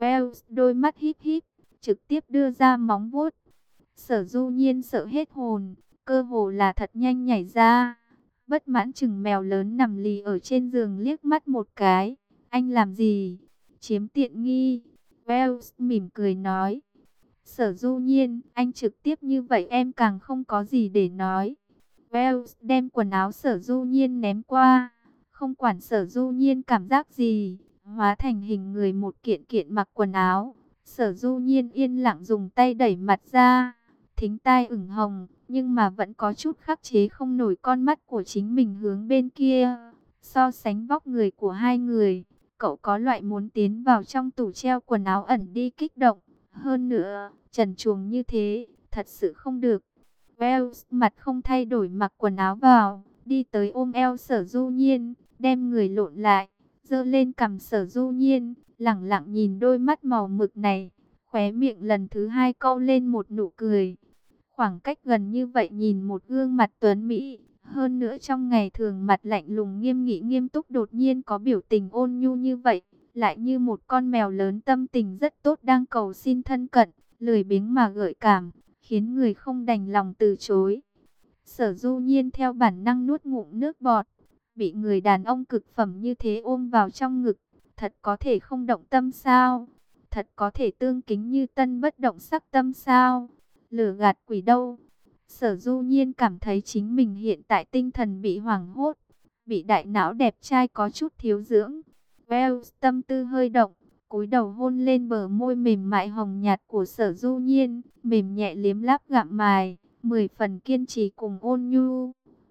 Wells đôi mắt híp híp, trực tiếp đưa ra móng vuốt. Sở Du Nhiên sợ hết hồn, cơ hồ là thật nhanh nhảy ra. Bất mãn chừng mèo lớn nằm lì ở trên giường liếc mắt một cái. Anh làm gì? Chiếm tiện nghi. Wells mỉm cười nói. Sở Du Nhiên, anh trực tiếp như vậy em càng không có gì để nói. Wells đem quần áo Sở Du Nhiên ném qua. Không quản Sở Du Nhiên cảm giác gì, hóa thành hình người một kiện kiện mặc quần áo. Sở Du Nhiên yên lặng dùng tay đẩy mặt ra. Thính tai ửng hồng, nhưng mà vẫn có chút khắc chế không nổi con mắt của chính mình hướng bên kia. So sánh vóc người của hai người, cậu có loại muốn tiến vào trong tủ treo quần áo ẩn đi kích động. Hơn nữa, trần truồng như thế, thật sự không được. Wells mặt không thay đổi mặc quần áo vào, đi tới ôm eo Sở Du Nhiên, đem người lộn lại, giơ lên cằm Sở Du Nhiên, lẳng lặng nhìn đôi mắt màu mực này, khóe miệng lần thứ hai cong lên một nụ cười. Khoảng cách gần như vậy nhìn một gương mặt tuấn mỹ, hơn nữa trong ngày thường mặt lạnh lùng nghiêm nghị nghiêm túc đột nhiên có biểu tình ôn nhu như vậy, lại như một con mèo lớn tâm tình rất tốt đang cầu xin thân cận, lười biếng mà gợi cảm, khiến người không đành lòng từ chối. Sở Du Nhiên theo bản năng nuốt ngụm nước bọt, bị người đàn ông cực phẩm như thế ôm vào trong ngực, thật có thể không động tâm sao? Thật có thể tương kính như tân bất động sắc tâm sao? Lừa gạt quỷ đâu? Sở Du Nhiên cảm thấy chính mình hiện tại tinh thần bị hoảng hốt, bị đại não đẹp trai có chút thiếu dưỡng. Wells tâm tư hơi động, cúi đầu hôn lên bờ môi mềm mại hồng nhạt của Sở Du Nhiên, mềm nhẹ liếm láp gặm mài, 10 phần kiên trì cùng ôn nhu.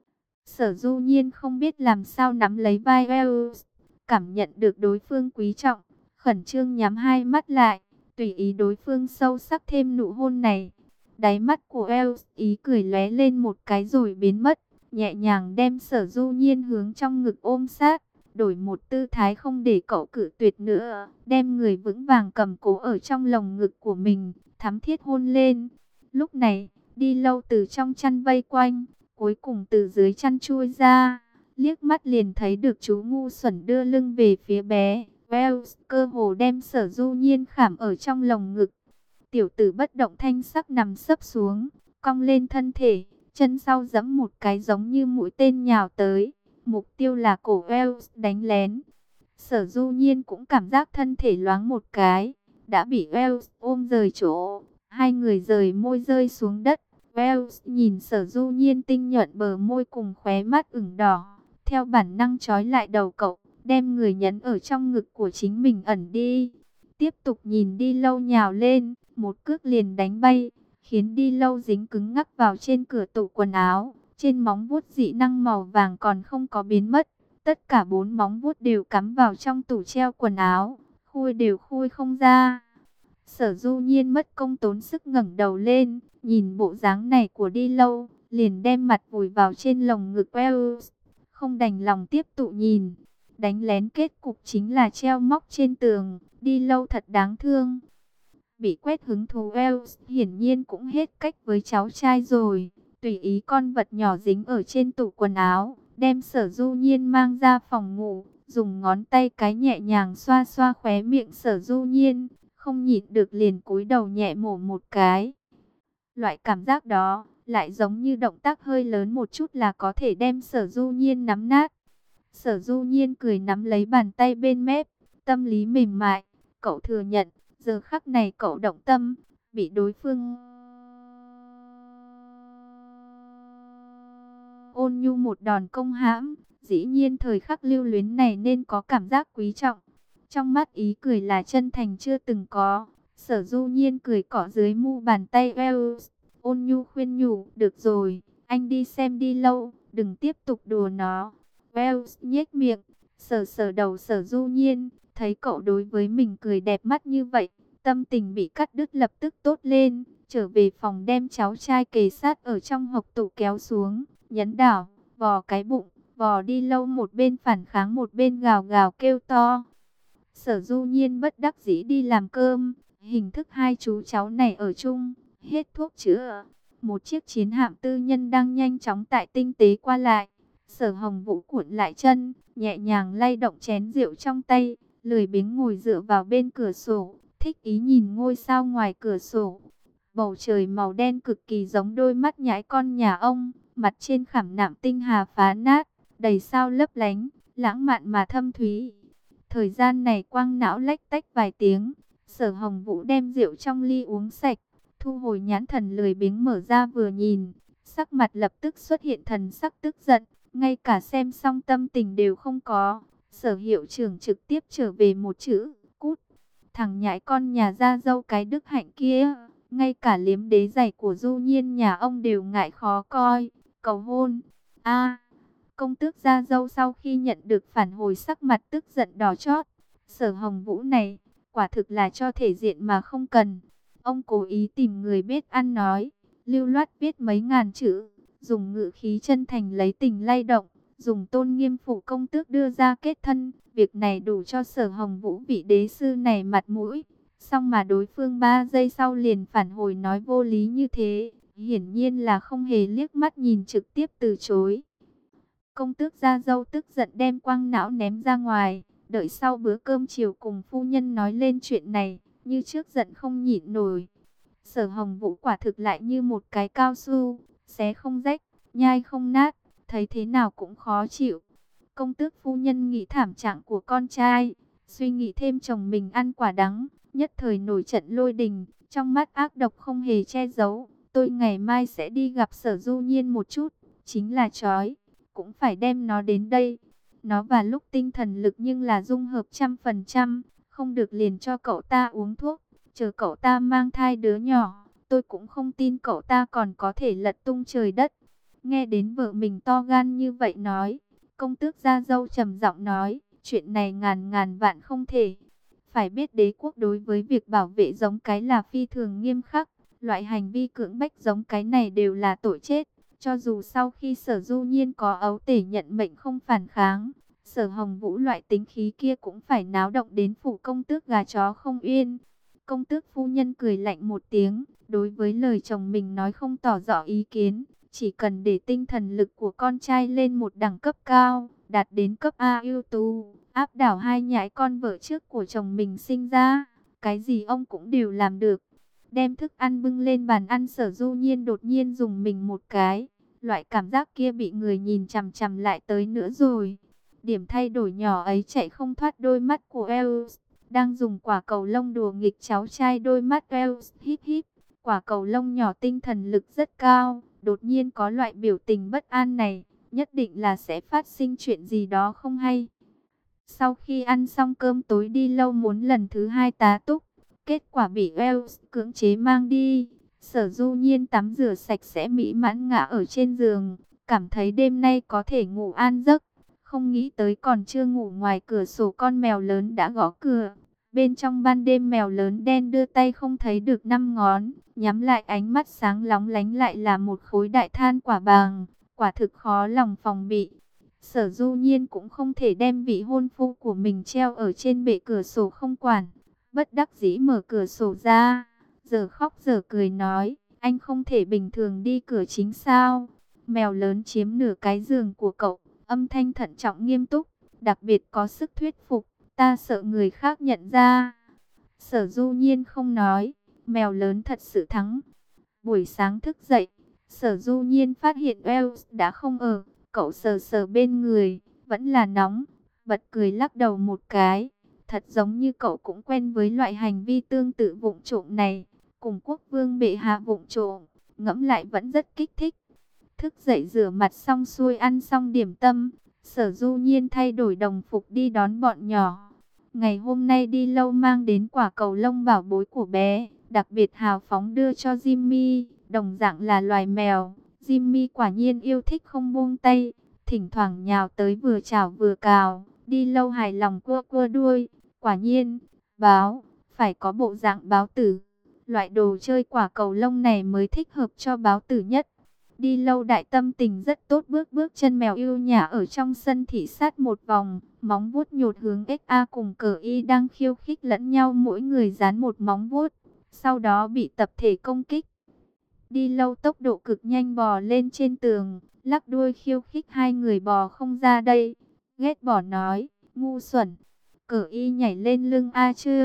Sở Du Nhiên không biết làm sao nắm lấy vai Wells, cảm nhận được đối phương quý trọng, khẩn trương nhắm hai mắt lại, tùy ý đối phương sâu sắc thêm nụ hôn này. Đáy mắt của Wells ý cười lóe lên một cái rồi biến mất, nhẹ nhàng đem Sở Du Nhiên hướng trong ngực ôm sát, đổi một tư thái không để cậu cự tuyệt nữa, đem người vững vàng cầm cố ở trong lồng ngực của mình, thắm thiết hôn lên. Lúc này, Đi Lâu từ trong chăn vây quanh, cuối cùng từ dưới chăn chui ra, liếc mắt liền thấy được chú ngu xuẩn đưa lưng về phía bé. Wells cơ hồ đem Sở Du Nhiên khảm ở trong lồng ngực. Tiểu tử bất động thanh sắc nằm sấp xuống, cong lên thân thể, chân sau giẫm một cái giống như mũi tên nhào tới. Mục tiêu là cổ Wells đánh lén. Sở Du Nhiên cũng cảm giác thân thể loáng một cái, đã bị Wells ôm rời chỗ. Hai người rời môi rơi xuống đất. Wells nhìn Sở Du Nhiên tinh nhuận bờ môi cùng khóe mắt ửng đỏ, theo bản năng trói lại đầu cậu, đem người nhấn ở trong ngực của chính mình ẩn đi. Tiếp tục nhìn Đi Lâu nhào lên, một cước liền đánh bay, khiến Đi Lâu dính cứng ngắc vào trên cửa tủ quần áo. Trên móng vuốt dị năng màu vàng còn không có biến mất, tất cả 4 móng vuốt đều cắm vào trong tủ treo quần áo, khui đều khui không ra. Sở Du Nhiên mất công tốn sức ngẩng đầu lên, nhìn bộ dáng này của Đi Lâu, liền đem mặt vùi vào trên lồng ngực Wells, không đành lòng tiếp tục nhìn. Đánh lén kết cục chính là treo móc trên tường, Đi Lâu thật đáng thương. Bị quét hứng thú Wells hiển nhiên cũng hết cách với cháu trai rồi, tùy ý con vật nhỏ dính ở trên tủ quần áo, đem Sở Du Nhiên mang ra phòng ngủ, dùng ngón tay cái nhẹ nhàng xoa xoa khóe miệng Sở Du Nhiên, không nhịn được liền cúi đầu nhẹ mổ một cái. Loại cảm giác đó, lại giống như động tác hơi lớn một chút là có thể đem Sở Du Nhiên nắm nát. Sở Du Nhiên cười nắm lấy bàn tay bên mép, tâm lý mềm mại, cậu thừa nhận, giờ khắc này cậu động tâm, bị đối phương ôn nhu một đòn công hãm, dĩ nhiên thời khắc lưu luyến này nên có cảm giác quý trọng. Trong mắt ý cười là chân thành chưa từng có. Sở Du Nhiên cười cọ dưới mu bàn tay Wells, ôn nhu khuyên nhủ, được rồi, anh đi xem Đi Lâu, đừng tiếp tục đùa nó. Wells nhếch miệng, sờ sờ đầu Sở Du Nhiên, thấy cậu đối với mình cười đẹp mắt như vậy, tâm tình bị cắt đứt lập tức tốt lên, trở về phòng đem cháu trai kề sát ở trong hộc tủ kéo xuống, nhấn đảo, vò cái bụng, vò Đi Lâu một bên phản kháng một bên gào gào kêu to. Sở Du Nhiên bất đắc dĩ đi làm cơm, hình thức hai chú cháu này ở chung, hết thuốc chữa. Một chiếc chiến hạm tư nhân đang nhanh chóng tại tinh tế qua lại. Sở Hồng Vũ cuộn lại chân, nhẹ nhàng lay động chén rượu trong tay, lười biếng ngồi dựa vào bên cửa sổ, thích ý nhìn ngôi sao ngoài cửa sổ. Bầu trời màu đen cực kỳ giống đôi mắt nhãi con nhà ông, mặt trên khảm nạm tinh hà phá nát, đầy sao lấp lánh, lãng mạn mà thâm thúy. Thời gian này quang não lách tách vài tiếng, Sở Hồng Vũ đem rượu trong ly uống sạch, thu hồi nhãn thần lười biếng mở ra vừa nhìn, sắc mặt lập tức xuất hiện thần sắc tức giận, ngay cả xem xong tâm tình đều không có. Sở hiệu trưởng trực tiếp trở về một chữ, cút. Thằng nhãi con nhà gia dâu cái đức hạnh kia, ngay cả liếm đế giày của Du Nhiên nhà ông đều ngại khó coi, cầu hôn. A, công tước gia dâu sau khi nhận được phản hồi sắc mặt tức giận đỏ chót. Sở Hồng Vũ này, quả thực là cho thể diện mà không cần. Ông cố ý tìm người biết ăn nói, lưu loát viết mấy ngàn chữ, dùng ngữ khí chân thành lấy tình lay động, dùng tôn nghiêm phủ công tước đưa ra kết thân. Việc này đủ cho Sở Hồng Vũ vị đế sư này mặt mũi. Xong mà đối phương 3 giây sau liền phản hồi nói vô lý như thế, hiển nhiên là không hề liếc mắt nhìn trực tiếp từ chối. Công tước gia dâu tức giận đem quang não ném ra ngoài, đợi sau bữa cơm chiều cùng phu nhân nói lên chuyện này, như trước giận không nhịn nổi. Sở Hồng Vũ quả thực lại như một cái cao su, xé không rách, nhai không nát, thấy thế nào cũng khó chịu. Công tước phu nhân nghĩ thảm trạng của con trai, suy nghĩ thêm chồng mình ăn quả đắng, nhất thời nổi trận lôi đình, trong mắt ác độc không hề che giấu. Tôi ngày mai sẽ đi gặp Sở Du Nhiên một chút, chính là trói, cũng phải đem nó đến đây. Nó và lúc tinh thần lực nhưng là dung hợp 100%, không được liền cho cậu ta uống thuốc, chờ cậu ta mang thai đứa nhỏ, tôi cũng không tin cậu ta còn có thể lật tung trời đất. Nghe đến vợ mình to gan như vậy nói, công tước gia dâu trầm giọng nói, chuyện này ngàn ngàn vạn không thể. Phải biết đế quốc đối với việc bảo vệ giống cái là phi thường nghiêm khắc, loại hành vi cưỡng bách giống cái này đều là tội chết. Cho dù sau khi Sở Du Nhiên có ấu tể nhận mệnh không phản kháng, Sở Hồng Vũ loại tính khí kia cũng phải náo động đến phủ công tước gà chó không yên. Công tước phu nhân cười lạnh một tiếng, đối với lời chồng mình nói không tỏ rõ ý kiến, chỉ cần để tinh thần lực của con trai lên một đẳng cấp cao, đạt đến cấp A ưu tú, áp đảo hai nhãi con vợ trước của chồng mình sinh ra, cái gì ông cũng đều làm được. Đem thức ăn bưng lên bàn ăn, Sở Du Nhiên đột nhiên dùng mình một cái, loại cảm giác kia bị người nhìn chằm chằm lại tới nữa rồi. Điểm thay đổi nhỏ ấy chạy không thoát đôi mắt của Els, đang dùng quả cầu lông đùa nghịch cháu trai. Đôi mắt Els híp híp, quả cầu lông nhỏ tinh thần lực rất cao, đột nhiên có loại biểu tình bất an này, nhất định là sẽ phát sinh chuyện gì đó không hay. Sau khi ăn xong cơm tối, đi lâu muốn lần thứ hai tá túc, kết quả bị Els cưỡng chế mang đi. Sở Du Nhiên tắm rửa sạch sẽ mỹ mãn ngã ở trên giường, cảm thấy đêm nay có thể ngủ an giấc. Không nghĩ tới còn chưa ngủ, ngoài cửa sổ con mèo lớn đã gõ cửa. Bên trong ban đêm mèo lớn đen đưa tay không thấy được 5 ngón, nhắm lại ánh mắt sáng lóng lánh lại là một khối đại than quả bàng, quả thực khó lòng phòng bị. Sở Du Nhiên cũng không thể đem vị hôn phu của mình treo ở trên bệ cửa sổ không quản, bất đắc dĩ mở cửa sổ ra, giờ khóc giờ cười nói, anh không thể bình thường đi cửa chính sao? Mèo lớn chiếm nửa cái giường của cậu, âm thanh thận trọng nghiêm túc, đặc biệt có sức thuyết phục, ta sợ người khác nhận ra. Sở Du Nhiên không nói, mèo lớn thật sự thắng. Buổi sáng thức dậy, Sở Du Nhiên phát hiện Els đã không ở, cậu sờ sờ bên người, vẫn là nóng, bật cười lắc đầu một cái. Thật giống như cậu cũng quen với loại hành vi tương tự vụng trộm này, cùng quốc vương bệ hạ vụng trộm, ngẫm lại vẫn rất kích thích. Thức dậy rửa mặt xong xuôi, ăn xong điểm tâm, Sở Du Nhiên thay đổi đồng phục đi đón bọn nhỏ. Ngày hôm nay đi lâu mang đến quả cầu lông bảo bối của bé, đặc biệt hào phóng đưa cho Jimmy, đồng dạng là loài mèo. Jimmy quả nhiên yêu thích không buông tay, thỉnh thoảng nhào tới vừa chào vừa cào. Đi lâu hài lòng cua cua đuôi, quả nhiên, báo, phải có bộ dạng báo tử. Loại đồ chơi quả cầu lông này mới thích hợp cho báo tử nhất. Đi lâu đại tâm tình rất tốt, bước bước chân mèo yêu nhã ở trong sân thị sát một vòng, móng vuốt nhột hướng XA cùng cờ y đang khiêu khích lẫn nhau, mỗi người dán một móng vuốt, sau đó bị tập thể công kích. Đi lâu tốc độ cực nhanh bò lên trên tường, lắc đuôi khiêu khích hai người bò không ra đây, ghét bỏ nói, ngu xuẩn. Cờ y nhảy lên lưng A chưa,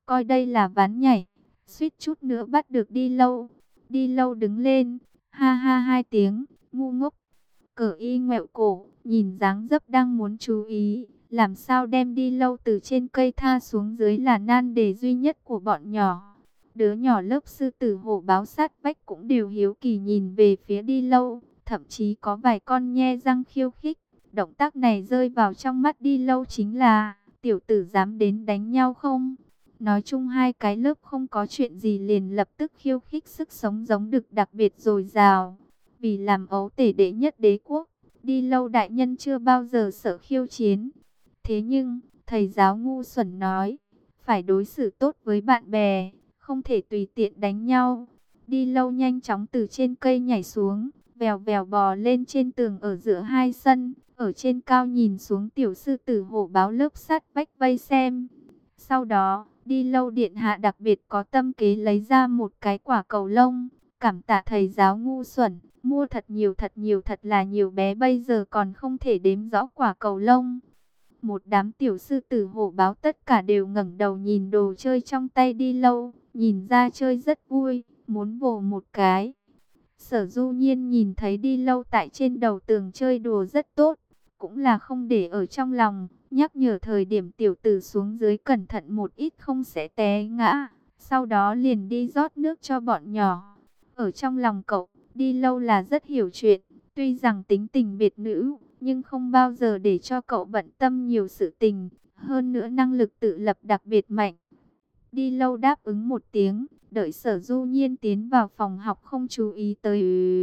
coi đây là ván nhảy, suýt chút nữa bắt được Đi Lâu. Đi Lâu đứng lên, ha ha hai tiếng, ngu ngốc. Cờ y ngoẹo cổ, nhìn dáng dấp đang muốn chú ý, làm sao đem Đi Lâu từ trên cây tha xuống dưới là nan đề duy nhất của bọn nhỏ. Đứa nhỏ lớp sư tử hổ báo sát vách cũng đều hiếu kỳ nhìn về phía Đi Lâu, thậm chí có vài con nhe răng khiêu khích. Động tác này rơi vào trong mắt Đi Lâu chính là, tiểu tử dám đến đánh nhau không? Nói chung hai cái lớp không có chuyện gì liền lập tức khiêu khích, sức sống giống đực đặc biệt dồi dào. Vì làm ấu tể đệ nhất đế quốc, Đi Lâu đại nhân chưa bao giờ sợ khiêu chiến. Thế nhưng, thầy giáo ngu xuẩn nói, phải đối xử tốt với bạn bè, không thể tùy tiện đánh nhau. Đi Lâu nhanh chóng từ trên cây nhảy xuống, vèo vèo bò lên trên tường ở giữa hai sân, ở trên cao nhìn xuống tiểu sư tử hổ báo lớp sát vách vây xem. Sau đó, Đi Lâu điện hạ đặc biệt có tâm kế lấy ra một cái quả cầu lông, cảm tạ thầy giáo ngu xuẩn, mua thật nhiều thật là nhiều, bé bây giờ còn không thể đếm rõ quả cầu lông. Một đám tiểu sư tử hổ báo tất cả đều ngẩng đầu nhìn đồ chơi trong tay Đi Lâu, nhìn ra chơi rất vui, muốn vồ một cái. Sở Du Nhiên nhìn thấy Đi Lâu tại trên đầu tường chơi đùa rất tốt, cũng là không để ở trong lòng, nhắc nhở thời điểm tiểu tử xuống dưới cẩn thận một ít không sẽ té ngã, sau đó liền đi rót nước cho bọn nhỏ. Ở trong lòng cậu, Đi Lâu là rất hiểu chuyện, tuy rằng tính tình biệt nữ, nhưng không bao giờ để cho cậu bận tâm nhiều sự tình, hơn nữa năng lực tự lập đặc biệt mạnh. Đi Lâu đáp ứng một tiếng, đợi Sở Du Nhiên tiến vào phòng học không chú ý tới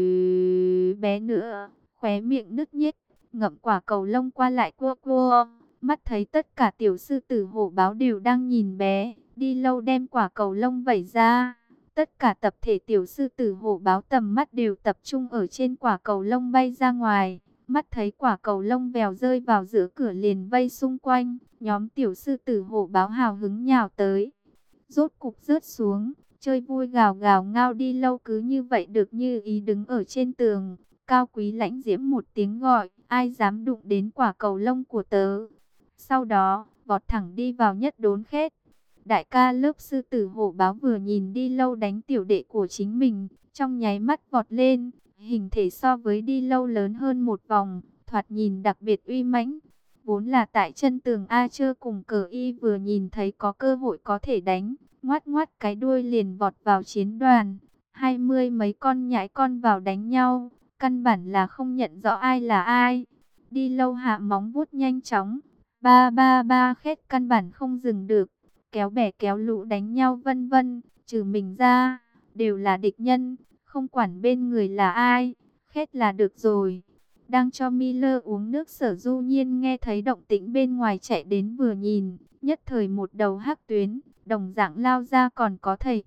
bé nữa, khóe miệng nứt nhếch, ngậm quả cầu lông qua lại cua cua, mắt thấy tất cả tiểu sư tử hổ báo đều đang nhìn bé, Đi Lâu đem quả cầu lông vẩy ra. Tất cả tập thể tiểu sư tử hổ báo tầm mắt đều tập trung ở trên quả cầu lông bay ra ngoài. Mắt thấy quả cầu lông vèo rơi vào giữa cửa liền vây xung quanh. Nhóm tiểu sư tử hổ báo hào hứng nhào tới. Rốt cục rớt xuống, chơi vui gào gào ngao. Đi Lâu cứ như vậy được như ý đứng ở trên tường. Cao quý lãnh diễm một tiếng gọi, ai dám đụng đến quả cầu lông của tớ. Sau đó, vọt thẳng đi vào nhất đốn khét. Đại ca lớp sư tử hổ báo vừa nhìn Đi Lâu đánh tiểu đệ của chính mình, trong nháy mắt vọt lên, hình thể so với Đi Lâu lớn hơn một vòng, thoạt nhìn đặc biệt uy mãnh. Vốn là tại chân tường A Chơ cùng Cờ Y vừa nhìn thấy có cơ hội có thể đánh, ngoát ngoát cái đuôi liền vọt vào chiến đoàn. 20 mấy con nhãi con vào đánh nhau, căn bản là không nhận rõ ai là ai. Đi Lâu hạ móng vuốt nhanh chóng, ba ba ba khét căn bản không dừng được. Kéo bè kéo lũ đánh nhau vân vân, trừ mình ra, đều là địch nhân, không quản bên người là ai, khét là được rồi. Đang cho Miller uống nước, Sở Du Nhiên nghe thấy động tĩnh bên ngoài chạy đến vừa nhìn, nhất thời một đầu hắc tuyến, đồng dạng lao ra còn có thầy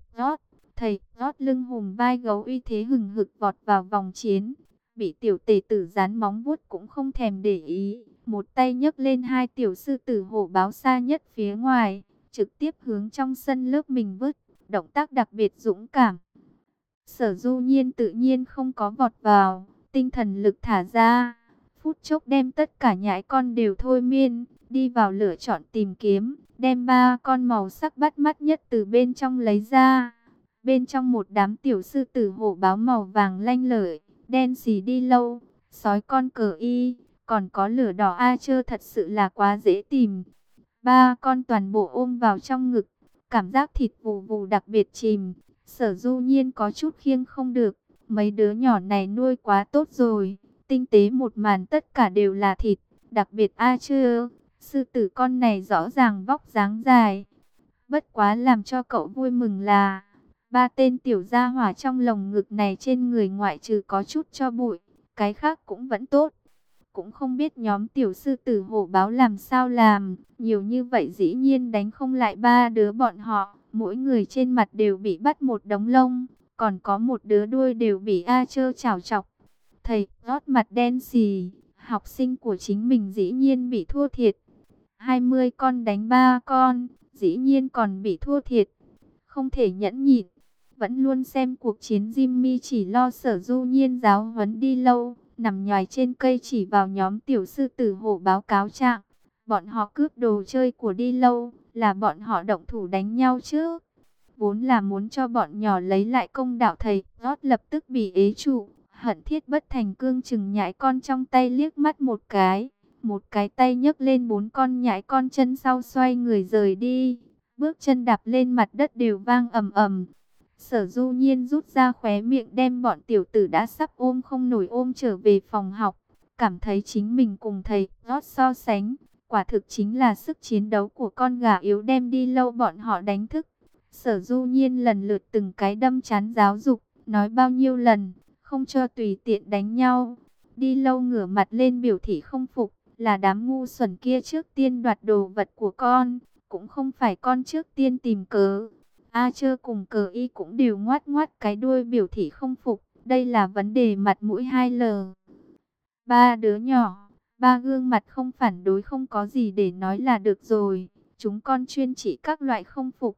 Rót lưng hùm vai gấu uy thế hừng hực vọt vào vòng chiến, bị tiểu tể tử dán móng vuốt cũng không thèm để ý, một tay nhấc lên hai tiểu sư tử hổ báo xa nhất phía ngoài, trực tiếp hướng trong sân lớp mình vứt, động tác đặc biệt dũng cảm. Sở Du Nhiên tự nhiên không có vọt vào, tinh thần lực thả ra, phút chốc đem tất cả nhãi con đều thôi miên, đi vào lựa chọn tìm kiếm, đem 3 con màu sắc bắt mắt nhất từ bên trong lấy ra. Bên trong một đám tiểu sư tử hổ báo màu vàng lanh lợi, đen xì Đi Lâu, sói con Cờ Y, còn có lửa đỏ A Chơ, thật sự là quá dễ tìm. 3 con toàn bộ ôm vào trong ngực, cảm giác thịt vù vù đặc biệt chìm. Sở Du Nhiên có chút khiêng không được, mấy đứa nhỏ này nuôi quá tốt rồi, tinh tế một màn tất cả đều là thịt, đặc biệt A Chơ, sư tử con này rõ ràng vóc dáng dài. Bất quá làm cho cậu vui mừng là 3 tên tiểu gia hỏa trong lồng ngực này trên người ngoại trừ có chút cho bụi, cái khác cũng vẫn tốt. Cũng không biết nhóm tiểu sư tử hổ báo làm sao làm, nhiều như vậy dĩ nhiên đánh không lại 3 đứa bọn họ, mỗi người trên mặt đều bị bắt một đống lông, còn có một đứa đuôi đều bị A Chơ chảo chọc. Thầy Rót mặt đen xì, học sinh của chính mình dĩ nhiên bị thua thiệt. 20 con đánh 3 con, dĩ nhiên còn bị thua thiệt. Không thể nhẫn nhịn, vẫn luôn xem cuộc chiến. Jimmy chỉ lo Sở Du Nhiên giáo huấn Đi Lâu, nằm nhoài trên cây chỉ vào nhóm tiểu sư tử hổ báo cáo trạng. Bọn họ cướp đồ chơi của Đi Lâu, là bọn họ động thủ đánh nhau chứ. Vốn là muốn cho bọn nhỏ lấy lại công đạo, thầy Rót lập tức bị ế trụ, hận thiết bất thành cương chừng nhãi con trong tay liếc mắt một cái tay nhấc lên 4 con nhãi con chân sau xoay người rời đi, bước chân đạp lên mặt đất đều vang ầm ầm. Sở Du Nhiên rút ra khóe miệng đem bọn tiểu tử đã sắp ôm không nổi ôm trở về phòng học, cảm thấy chính mình cùng thầy Rót so sánh, quả thực chính là sức chiến đấu của con gà yếu đem đi lâu bọn họ đánh thức. Sở Du Nhiên lần lượt từng cái đâm chán giáo dục, nói bao nhiêu lần, không cho tùy tiện đánh nhau. Đi lâu ngửa mặt lên biểu thị không phục, là đám ngu xuẩn kia trước tiên đoạt đồ vật của con, cũng không phải con trước tiên tìm cớ. A Chơ cùng Cờ Y cũng đều ngoát ngoát cái đuôi biểu thị không phục, đây là vấn đề mặt mũi 2L. Ba đứa nhỏ, ba gương mặt không phản đối không có gì để nói là được rồi, chúng con chuyên chỉ các loại không phục.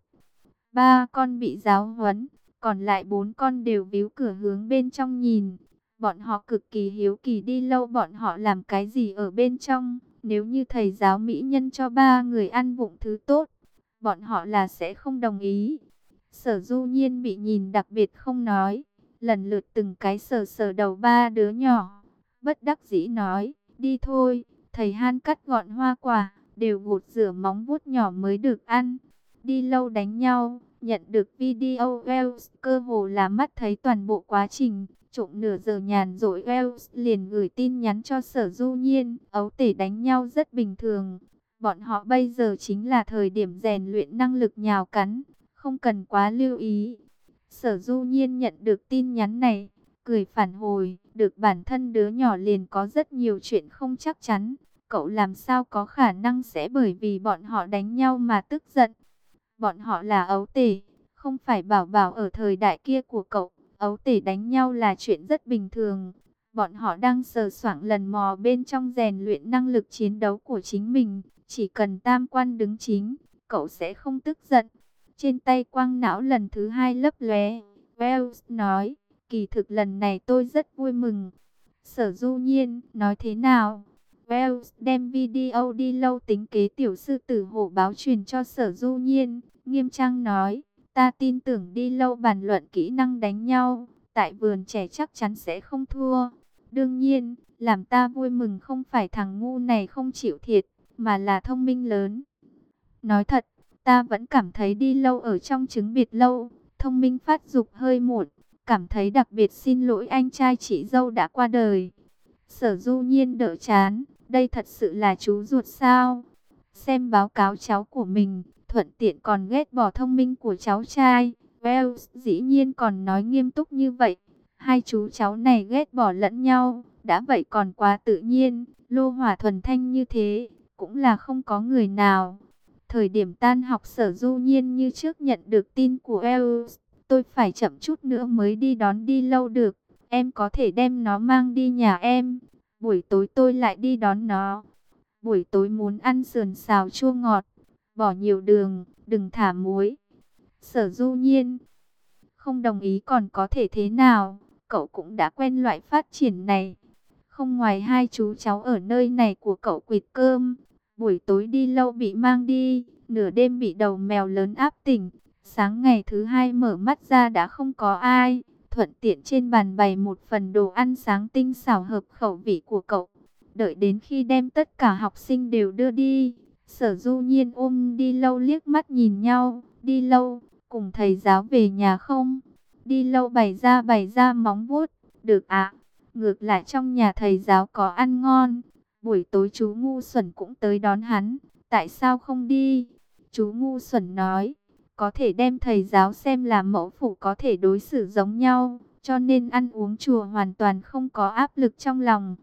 Ba con bị giáo huấn, còn lại 4 con đều víu cửa hướng bên trong nhìn. Bọn họ cực kỳ hiếu kỳ đi lâu bọn họ làm cái gì ở bên trong. Nếu như thầy giáo mỹ nhân cho 3 người ăn vụng thứ tốt, bọn họ là sẽ không đồng ý. Sở Du Nhiên bị nhìn đặc biệt không nói, lần lượt từng cái sờ sờ đầu 3 đứa nhỏ. Bất đắc dĩ nói, đi thôi, thầy Han cắt gọn hoa quả, đều gột rửa móng vuốt nhỏ mới được ăn. Đi lâu đánh nhau, nhận được video Wells, cơ hồ là mắt thấy toàn bộ quá trình. Trộm nửa giờ nhàn rỗi, Wells liền gửi tin nhắn cho Sở Du Nhiên, ấu tể đánh nhau rất bình thường. Bọn họ bây giờ chính là thời điểm rèn luyện năng lực nhào cắn, không cần quá lưu ý. Sở Du Nhiên nhận được tin nhắn này, cười phản hồi, được bản thân đứa nhỏ liền có rất nhiều chuyện không chắc chắn. Cậu làm sao có khả năng sẽ bởi vì bọn họ đánh nhau mà tức giận. Bọn họ là ấu tể, không phải bảo bảo ở thời đại kia của cậu. Ấu tể đánh nhau là chuyện rất bình thường. Bọn họ đang sờ soạng lần mò bên trong rèn luyện năng lực chiến đấu của chính mình. Chỉ cần tam quan đứng chính, cậu sẽ không tức giận. Trên tay quang não lần thứ 2 lấp lóe, Wells nói, kỳ thực lần này tôi rất vui mừng. Sở Du Nhiên nói thế nào? Wells đem video đi lâu tính kế tiểu sư tử hổ báo truyền cho Sở Du Nhiên, nghiêm trang nói, ta tin tưởng đi lâu bàn luận kỹ năng đánh nhau, tại vườn trẻ chắc chắn sẽ không thua. Đương nhiên, làm ta vui mừng không phải thằng ngu này không chịu thiệt, mà là thông minh lớn. Nói thật, ta vẫn cảm thấy đi lâu ở trong trứng biệt lâu, thông minh phát dục hơi muộn, cảm thấy đặc biệt xin lỗi anh trai chị dâu đã qua đời. Sở Du Nhiên đỡ chán, đây thật sự là chú ruột sao? Xem báo cáo cháu của mình, thuận tiện còn ghét bỏ thông minh của cháu trai. Wells dĩ nhiên còn nói nghiêm túc như vậy. Hai chú cháu này ghét bỏ lẫn nhau, đã vậy còn quá tự nhiên, lô hỏa thuần thanh như thế, cũng là không có người nào. Thời điểm tan học Sở Du Nhiên như trước nhận được tin của Wells, tôi phải chậm chút nữa mới đi đón đi lâu được. Em có thể đem nó mang đi nhà em, buổi tối tôi lại đi đón nó. Buổi tối muốn ăn sườn xào chua ngọt, bỏ nhiều đường, đừng thả muối. Sở Du Nhiên không đồng ý còn có thể thế nào, cậu cũng đã quen loại phát triển này. Không ngoài hai chú cháu ở nơi này của cậu quỵt cơm, buổi tối đi lâu bị mang đi, nửa đêm bị đầu mèo lớn áp tỉnh. Sáng ngày thứ 2 mở mắt ra đã không có ai, thuận tiện trên bàn bày một phần đồ ăn sáng tinh xảo hợp khẩu vị của cậu. Đợi đến khi đem tất cả học sinh đều đưa đi, Sở Du Nhiên ôm đi lâu liếc mắt nhìn nhau. Đi lâu, cùng thầy giáo về nhà không? Đi lâu bày ra móng vuốt. Được ạ. Ngược lại trong nhà thầy giáo có ăn ngon. Buổi tối chú ngu xuẩn cũng tới đón hắn. Tại sao không đi? Chú ngu xuẩn nói, có thể đem thầy giáo xem là mẫu phụ, có thể đối xử giống nhau, cho nên ăn uống chùa hoàn toàn không có áp lực trong lòng.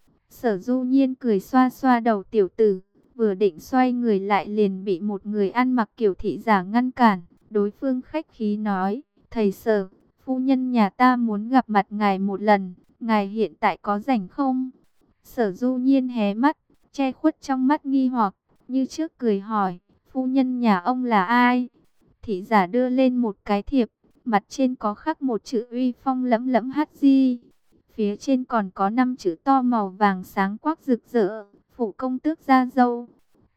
Sở Du Nhiên cười xoa xoa đầu tiểu tử, vừa định xoay người lại liền bị một người ăn mặc kiểu thị giả ngăn cản. Đối phương khách khí nói, thầy Sở, phu nhân nhà ta muốn gặp mặt ngài một lần, ngài hiện tại có rảnh không? Sở Du Nhiên hé mắt, che khuất trong mắt nghi hoặc, như trước cười hỏi, phu nhân nhà ông là ai? Thị giả đưa lên một cái thiệp, mặt trên có khắc một chữ uy phong lẫm lẫm HG. Phía trên còn có 5 chữ to màu vàng sáng quắc rực rỡ, phụ công tước gia dâu.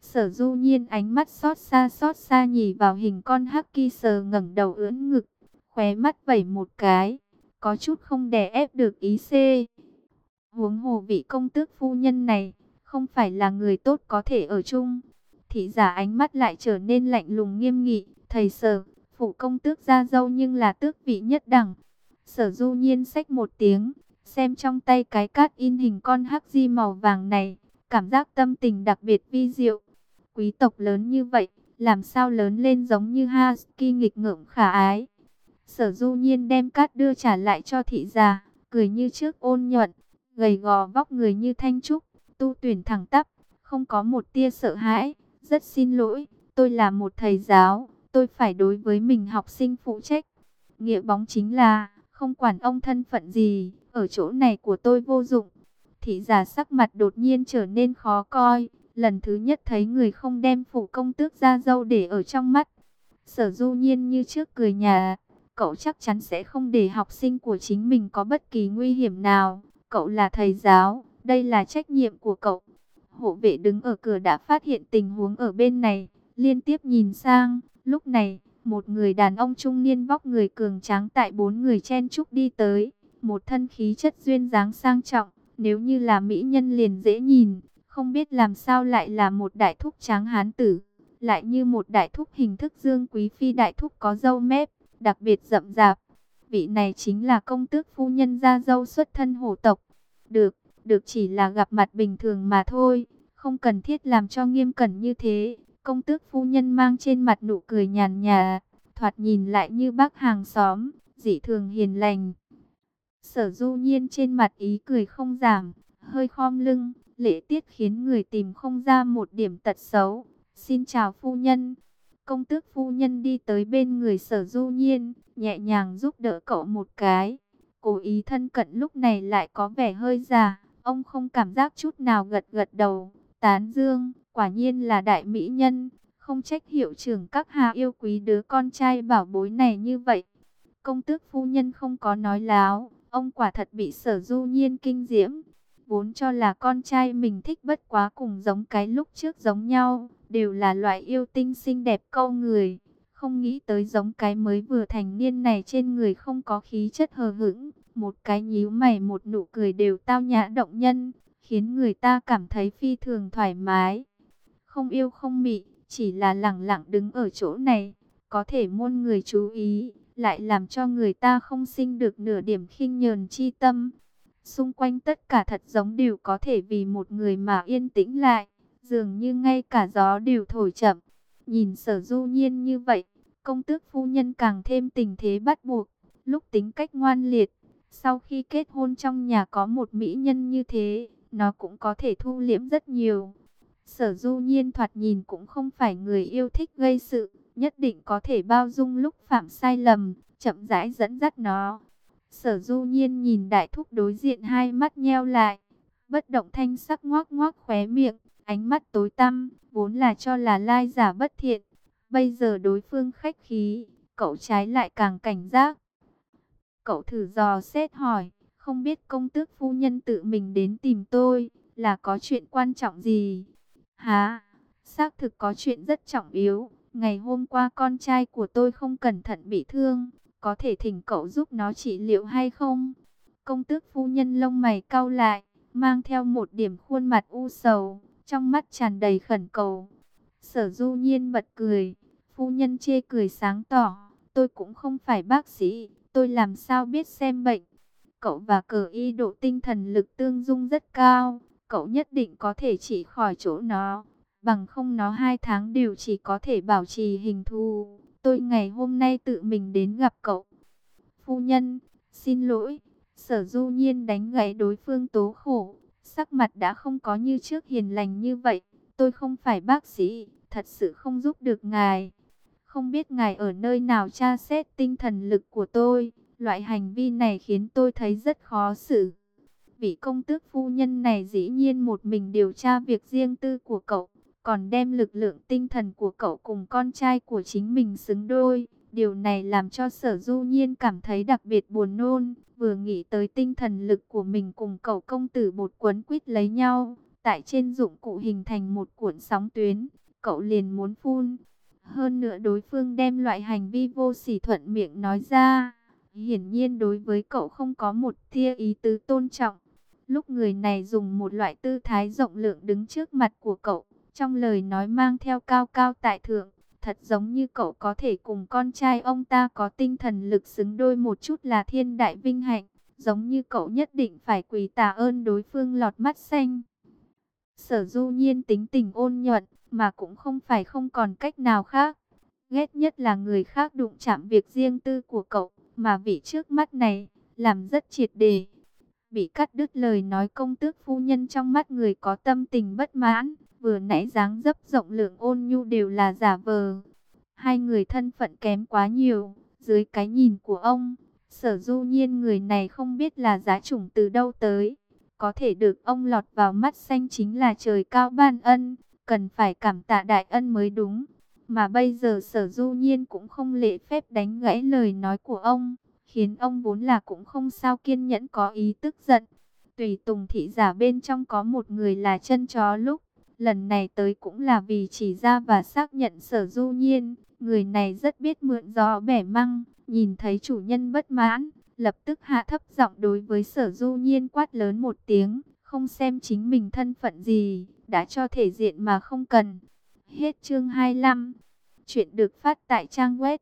Sở Du Nhiên ánh mắt xót xa nhìn vào hình con hắc kỳ sờ ngẩng đầu ưỡn ngực, khóe mắt vẩy một cái, có chút không đè ép được ý xê. Huống hồ vị công tước phu nhân này, không phải là người tốt có thể ở chung. Thị giả ánh mắt lại trở nên lạnh lùng nghiêm nghị, thầy Sở, phụ công tước gia dâu nhưng là tước vị nhất đẳng. Sở Du Nhiên xách một tiếng, xem trong tay cái cát in hình con hắc di màu vàng này, cảm giác tâm tình đặc biệt vi diệu. Quý tộc lớn như vậy, làm sao lớn lên giống như Husky nghịch ngợm khả ái. Sở Du Nhiên đem cát đưa trả lại cho thị giả, cười như trước ôn nhuận, gầy gò vóc người như thanh trúc, tu tuyển thẳng tắp, không có một tia sợ hãi. Rất xin lỗi, tôi là một thầy giáo, tôi phải đối với mình học sinh phụ trách. Nghĩa bóng chính là, không quản ông thân phận gì, ở chỗ này của tôi vô dụng. Thị giả sắc mặt đột nhiên trở nên khó coi, lần thứ nhất thấy người không đem phụ công tước gia dâu để ở trong mắt. Sở Du Nhiên như trước cười nhà, cậu chắc chắn sẽ không để học sinh của chính mình có bất kỳ nguy hiểm nào. Cậu là thầy giáo, đây là trách nhiệm của cậu. Hộ vệ đứng ở cửa đã phát hiện tình huống ở bên này, liên tiếp nhìn sang. Lúc này, một người đàn ông trung niên vóc người cường tráng tại bốn người chen chúc đi tới. Một thân khí chất duyên dáng sang trọng, nếu như là mỹ nhân liền dễ nhìn. Không biết làm sao lại là một đại thúc tráng hán tử, lại như một đại thúc hình thức dương quý phi đại thúc có râu mép, đặc biệt rậm rạp. Vị này chính là công tước phu nhân gia dâu xuất thân hổ tộc. Được chỉ là gặp mặt bình thường mà thôi, không cần thiết làm cho nghiêm cẩn như thế. Công tước phu nhân mang trên mặt nụ cười nhàn nhạt, thoạt nhìn lại như bác hàng xóm, dị thường hiền lành. Sở Du Nhiên trên mặt ý cười không giảm, hơi khom lưng, lễ tiết khiến người tìm không ra một điểm tật xấu. Xin chào phu nhân. Công tước phu nhân đi tới bên người Sở Du Nhiên, nhẹ nhàng giúp đỡ cậu một cái. Cố ý thân cận lúc này lại có vẻ hơi già, ông không cảm giác chút nào, gật gật đầu, tán dương, quả nhiên là đại mỹ nhân, không trách hiệu trưởng các hạ yêu quý đứa con trai bảo bối này như vậy. Công tước phu nhân không có nói láo, ông quả thật bị Sở Du Nhiên kinh diễm. Vốn cho là con trai mình thích bất quá cùng giống cái lúc trước giống nhau, đều là loại yêu tinh xinh đẹp câu người. Không nghĩ tới giống cái mới vừa thành niên này trên người không có khí chất hờ hững, một cái nhíu mày một nụ cười đều tao nhã động nhân, khiến người ta cảm thấy phi thường thoải mái. Không yêu không mị, chỉ là lẳng lặng đứng ở chỗ này, có thể muôn người chú ý, lại làm cho người ta không sinh được nửa điểm khinh nhờn chi tâm. Xung quanh tất cả thật giống đều có thể vì một người mà yên tĩnh lại, dường như ngay cả gió đều thổi chậm. Nhìn Sở Du Nhiên như vậy, công tước phu nhân càng thêm tình thế bắt buộc, lúc tính cách ngoan liệt. Sau khi kết hôn trong nhà có một mỹ nhân như thế, nó cũng có thể thu liễm rất nhiều. Sở Du Nhiên thoạt nhìn cũng không phải người yêu thích gây sự, nhất định có thể bao dung lúc phạm sai lầm, chậm rãi dẫn dắt nó. Sở Du Nhiên nhìn đại thúc đối diện, hai mắt nheo lại, bất động thanh sắc ngoác ngoác khóe miệng, ánh mắt tối tăm, vốn là cho là lai giả bất thiện. Bây giờ đối phương khách khí, cậu trái lại càng cảnh giác. Cậu thử dò xét hỏi, không biết công tước phu nhân tự mình đến tìm tôi, là có chuyện quan trọng gì? Hả? Xác thực có chuyện rất trọng yếu. Ngày hôm qua con trai của tôi không cẩn thận bị thương, có thể thỉnh cậu giúp nó trị liệu hay không? Công tước phu nhân lông mày cau lại, mang theo một điểm khuôn mặt u sầu, trong mắt tràn đầy khẩn cầu. Sở Du Nhiên bật cười, phu nhân chê cười sáng tỏ, tôi cũng không phải bác sĩ, tôi làm sao biết xem bệnh. Cậu và Cờ Y độ tinh thần lực tương dung rất cao, cậu nhất định có thể trị khỏi chỗ nó. Bằng không nó 2 tháng đều chỉ có thể bảo trì hình thù. Tôi ngày hôm nay tự mình đến gặp cậu. Phu nhân, xin lỗi. Sở Du Nhiên đánh gãy đối phương tố khổ. Sắc mặt đã không có như trước hiền lành như vậy. Tôi không phải bác sĩ, thật sự không giúp được ngài. Không biết ngài ở nơi nào tra xét tinh thần lực của tôi. Loại hành vi này khiến tôi thấy rất khó xử. Vị công tước phu nhân này dĩ nhiên một mình điều tra việc riêng tư của cậu, còn đem lực lượng tinh thần của cậu cùng con trai của chính mình xứng đôi. Điều này làm cho Sở Du Nhiên cảm thấy đặc biệt buồn nôn. Vừa nghĩ tới tinh thần lực của mình cùng cậu công tử bột quấn quýt lấy nhau, tại trên dụng cụ hình thành một cuộn sóng tuyến, cậu liền muốn phun. Hơn nữa đối phương đem loại hành vi vô sỉ thuận miệng nói ra, hiển nhiên đối với cậu không có một tia ý tứ tôn trọng. Lúc người này dùng một loại tư thái rộng lượng đứng trước mặt của cậu, trong lời nói mang theo cao cao tại thượng, thật giống như cậu có thể cùng con trai ông ta có tinh thần lực xứng đôi một chút là thiên đại vinh hạnh, giống như cậu nhất định phải quỳ tạ ơn đối phương lọt mắt xanh. Sở Du Nhiên tính tình ôn nhuận, mà cũng không phải không còn cách nào khác. Ghét nhất là người khác đụng chạm việc riêng tư của cậu, mà vị trước mắt này, làm rất triệt để. Bị cắt đứt lời nói công tước phu nhân trong mắt người có tâm tình bất mãn, vừa nãy dáng dấp rộng lượng ôn nhu đều là giả vờ. Hai người thân phận kém quá nhiều, dưới cái nhìn của ông, Sở Du Nhiên người này không biết là giá chủng từ đâu tới. Có thể được ông lọt vào mắt xanh chính là trời cao ban ân, cần phải cảm tạ đại ân mới đúng. Mà bây giờ Sở Du Nhiên cũng không lễ phép đánh gãy lời nói của ông, khiến ông vốn là cũng không sao kiên nhẫn có ý tức giận. Tùy tùng thị giả bên trong có một người là chân chó lúc, lần này tới cũng là vì chỉ ra và xác nhận Sở Du Nhiên. Người này rất biết mượn gió bẻ măng, nhìn thấy chủ nhân bất mãn, lập tức hạ thấp giọng đối với Sở Du Nhiên quát lớn một tiếng, không xem chính mình thân phận gì, đã cho thể diện mà không cần. Hết chương 25. Chuyện được phát tại trang web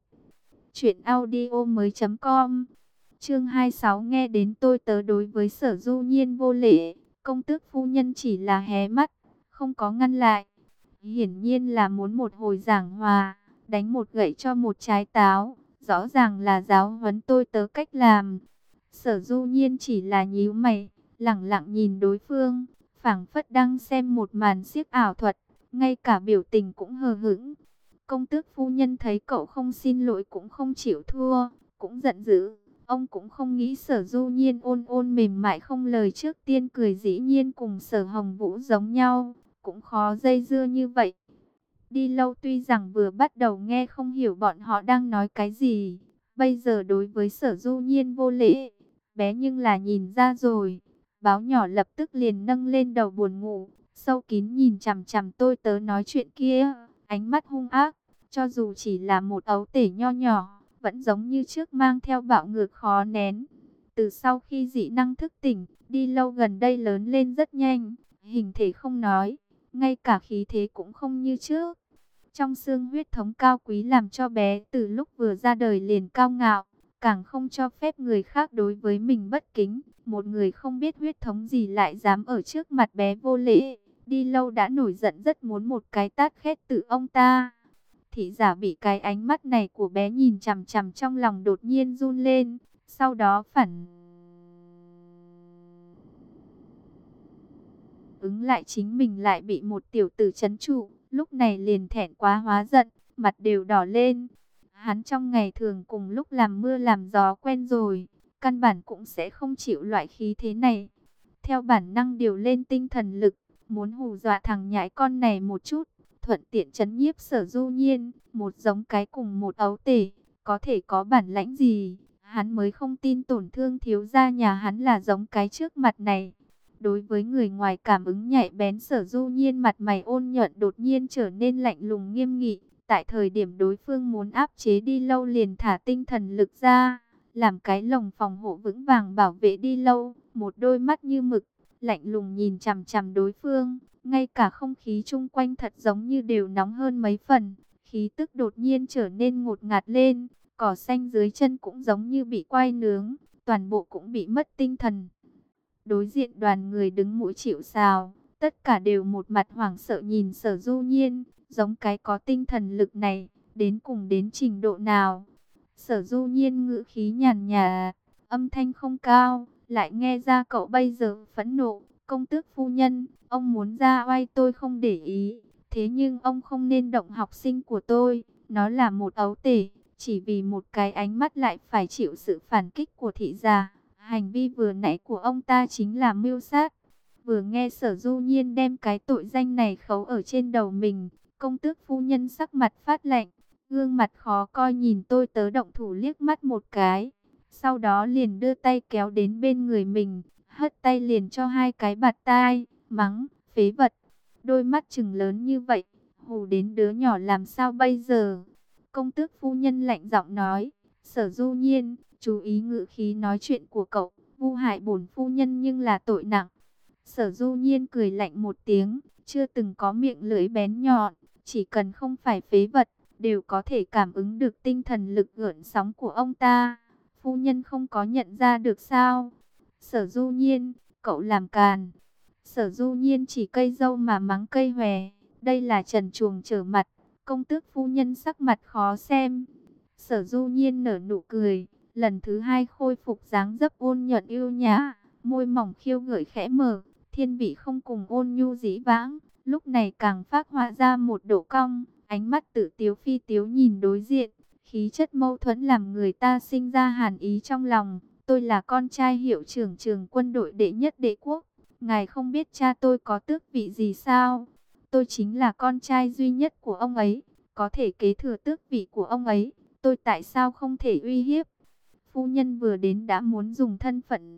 truyệnaudiomoi.com. Chương 26 nghe đến tôi tớ đối với Sở Du Nhiên vô lễ, công tước phu nhân chỉ là hé mắt, không có ngăn lại. Hiển nhiên là muốn một hồi giảng hòa, đánh một gậy cho một trái táo, rõ ràng là giáo huấn tôi tớ cách làm. Sở Du Nhiên chỉ là nhíu mày, lẳng lặng nhìn đối phương, phảng phất đang xem một màn xiếc ảo thuật, ngay cả biểu tình cũng hờ hững. Công tước phu nhân thấy cậu không xin lỗi cũng không chịu thua, cũng giận dữ. Ông cũng không nghĩ Sở Du Nhiên ôn ôn mềm mại không lời trước tiên cười dĩ nhiên cùng Sở Hồng Vũ giống nhau, cũng khó dây dưa như vậy. Đi Lâu tuy rằng vừa bắt đầu nghe không hiểu bọn họ đang nói cái gì, bây giờ đối với Sở Du Nhiên vô lễ, bé nhưng là nhìn ra rồi. Báo nhỏ lập tức liền nâng lên đầu buồn ngủ, sâu kín nhìn chằm chằm tôi tớ nói chuyện kia, ánh mắt hung ác, cho dù chỉ là một ấu tể nho nhỏ, vẫn giống như trước mang theo bạo ngược khó nén. Từ sau khi dị năng thức tỉnh, Đi Lâu gần đây lớn lên rất nhanh, hình thể không nói, ngay cả khí thế cũng không như trước. Trong xương huyết thống cao quý làm cho bé từ lúc vừa ra đời liền cao ngạo, càng không cho phép người khác đối với mình bất kính. Một người không biết huyết thống gì lại dám ở trước mặt bé vô lễ. Đi Lâu đã nổi giận rất muốn một cái tát khét từ ông ta. Thị giả bị cái ánh mắt này của bé nhìn chằm chằm trong lòng đột nhiên run lên, sau đó phản ứng lại chính mình lại bị một tiểu tử trấn trụ, lúc này liền thẹn quá hóa giận, mặt đều đỏ lên. Hắn trong ngày thường cùng lúc làm mưa làm gió quen rồi, căn bản cũng sẽ không chịu loại khí thế này. Theo bản năng điều lên tinh thần lực, muốn hù dọa thằng nhãi con này một chút, thuận tiện trấn nhiếp Sở Du Nhiên, một giống cái cùng một ấu tể, có thể có bản lãnh gì, hắn mới không tin tổn thương thiếu gia nhà hắn là giống cái trước mặt này. Đối với người ngoài cảm ứng nhạy bén, Sở Du Nhiên mặt mày ôn nhuận đột nhiên trở nên lạnh lùng nghiêm nghị. Tại thời điểm đối phương muốn áp chế Đi Lâu liền thả tinh thần lực ra, làm cái lồng phòng hộ vững vàng bảo vệ Đi Lâu. Một đôi mắt như mực, lạnh lùng nhìn chằm chằm đối phương. Ngay cả không khí chung quanh thật giống như đều nóng hơn mấy phần. Khí tức đột nhiên trở nên ngột ngạt lên. Cỏ xanh dưới chân cũng giống như bị quay nướng, toàn bộ cũng bị mất tinh thần. Đối diện đoàn người đứng mũi chịu sào, tất cả đều một mặt hoảng sợ nhìn Sở Du Nhiên, giống cái có tinh thần lực này, đến cùng đến trình độ nào. Sở Du Nhiên ngữ khí nhàn nhạt, âm thanh không cao, lại nghe ra cậu bây giờ phẫn nộ. Công tước phu nhân, ông muốn ra oai tôi không để ý, thế nhưng ông không nên động học sinh của tôi, nó là một ấu tể, chỉ vì một cái ánh mắt lại phải chịu sự phản kích của thị gia. Hành vi vừa nãy của ông ta chính là mưu sát. Vừa nghe Sở Du Nhiên đem cái tội danh này khấu ở trên đầu mình, công tước phu nhân sắc mặt phát lạnh, gương mặt khó coi nhìn tôi tớ động thủ liếc mắt một cái. Sau đó liền đưa tay kéo đến bên người mình, hất tay liền cho hai cái bạt tai, mắng, phế vật. Đôi mắt trừng lớn như vậy, hù đến đứa nhỏ làm sao bây giờ? Công tước phu nhân lạnh giọng nói, Sở Du Nhiên, chú ý ngữ khí nói chuyện của cậu, vu hại bổn phu nhân nhưng là tội nặng. Sở Du Nhiên cười lạnh một tiếng, chưa từng có miệng lưỡi bén nhọn, chỉ cần không phải phế vật, đều có thể cảm ứng được tinh thần lực gợn sóng của ông ta. Phu nhân không có nhận ra được sao? Sở Du Nhiên, cậu làm càn. Sở Du Nhiên chỉ cây dâu mà mắng cây hòe, đây là trần truồng trở mặt. Công tước phu nhân sắc mặt khó xem. Sở Du Nhiên nở nụ cười, lần thứ hai khôi phục dáng dấp ôn nhuận yêu nhã, môi mỏng khiêu gợi khẽ mở, thiên vị không cùng ôn nhu dĩ vãng, lúc này càng phác họa ra một độ cong, ánh mắt tự tiếu phi tiếu nhìn đối diện, khí chất mâu thuẫn làm người ta sinh ra hàn ý trong lòng. Tôi là con trai hiệu trưởng trường quân đội đệ nhất đế quốc, ngài không biết cha tôi có tước vị gì sao? Tôi chính là con trai duy nhất của ông ấy, có thể kế thừa tước vị của ông ấy, tôi tại sao không thể uy hiếp? Phu nhân vừa đến đã muốn dùng thân phận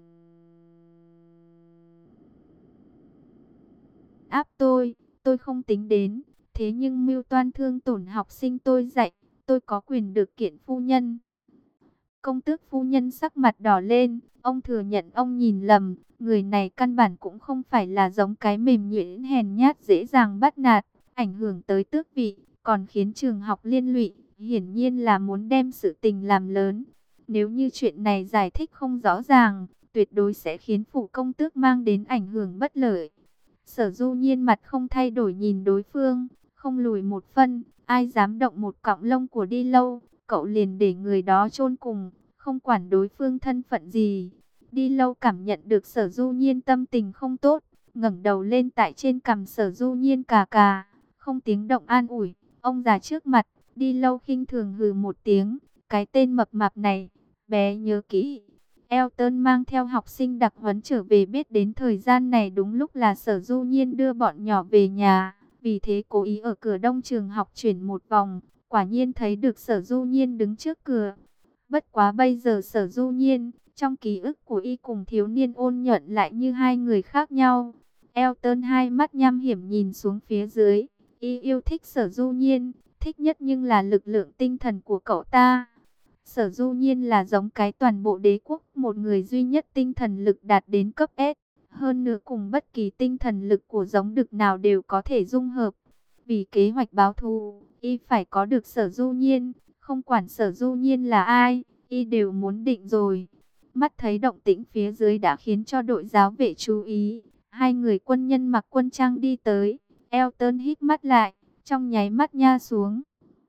áp tôi không tính đến, thế nhưng mưu toan thương tổn học sinh tôi dạy, tôi có quyền được kiện phu nhân. Công tước phu nhân sắc mặt đỏ lên, ông thừa nhận ông nhìn lầm, người này căn bản cũng không phải là giống cái mềm nhuyễn hèn nhát dễ dàng bắt nạt, ảnh hưởng tới tước vị, còn khiến trường học liên lụy, hiển nhiên là muốn đem sự tình làm lớn. Nếu như chuyện này giải thích không rõ ràng, tuyệt đối sẽ khiến phủ công tước mang đến ảnh hưởng bất lợi. Sở Du Nhiên mặt không thay đổi nhìn đối phương, không lùi một phân, ai dám động một cọng lông của Đi Lâu, cậu liền để người đó chôn cùng, không quản đối phương thân phận gì. Đi Lâu cảm nhận được Sở Du Nhiên tâm tình không tốt, ngẩng đầu lên tại trên cằm Sở Du Nhiên cà cà, không tiếng động an ủi, ông già trước mặt. Đi Lâu khinh thường hừ một tiếng, cái tên mập mạp này, bé nhớ kỹ. Elton mang theo học sinh đặc huấn trở về, biết đến thời gian này đúng lúc là Sở Du Nhiên đưa bọn nhỏ về nhà, vì thế cố ý ở cửa đông trường học chuyển một vòng, quả nhiên thấy được Sở Du Nhiên đứng trước cửa. Bất quá bây giờ Sở Du Nhiên, trong ký ức của y cùng thiếu niên ôn nhuận lại như hai người khác nhau. Elton hai mắt nham hiểm nhìn xuống phía dưới, y yêu thích Sở Du Nhiên, thích nhất nhưng là lực lượng tinh thần của cậu ta. Sở Du Nhiên là giống cái toàn bộ đế quốc, một người duy nhất tinh thần lực đạt đến cấp S. Hơn nữa cùng bất kỳ tinh thần lực của giống đực nào đều có thể dung hợp. Vì kế hoạch báo thù, y phải có được Sở Du Nhiên, không quản Sở Du Nhiên là ai, y đều muốn định rồi. Mắt thấy động tĩnh phía dưới đã khiến cho đội giáo vệ chú ý. Hai người quân nhân mặc quân trang đi tới, Elton hít mắt lại, trong nháy mắt nha xuống.